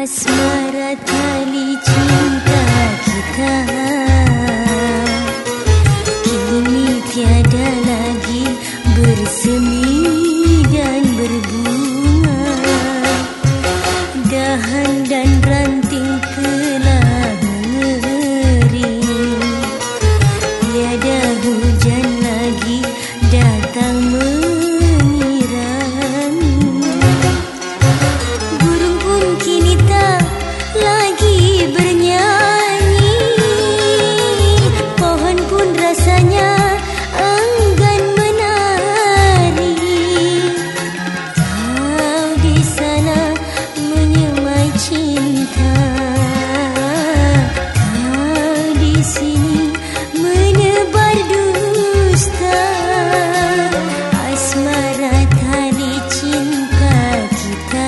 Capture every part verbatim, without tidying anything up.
Asmara tali cinta kita kini tiada lagi bersemi dan berbunga. Dahan dan ranting telah mengering, tiada hujan lagi datang menyirangi. Burung pun kini tak lagi bernyanyi, pohon pun rasanya enggan menari. Kau di sana menyemai cinta, kau di sini menebar dusta. Asmara tali cinta kita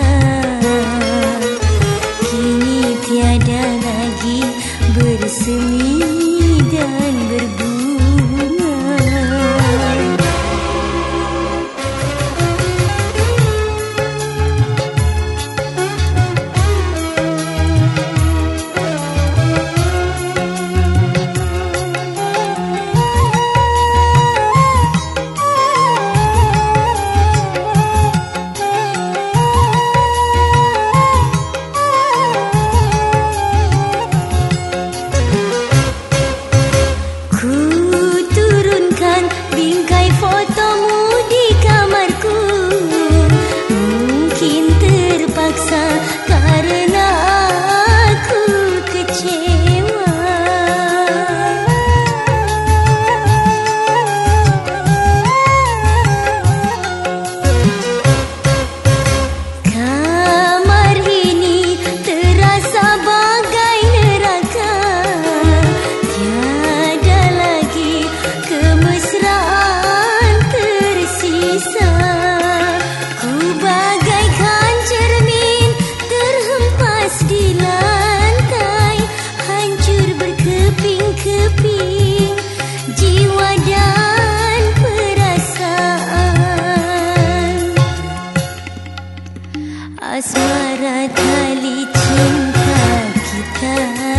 kini tiada lagi bersemi dan berbunga. Bingkai fotomu di kamarku, mungkin terpaksa karena aku kecewa. Kamar ini terasa bagai neraka, tiada lagi kemesraan tersisa. Ku bagaikan cermin terhempas di lantai, hancur berkeping-keping jiwa dan perasaan. Asmara tali cinta kita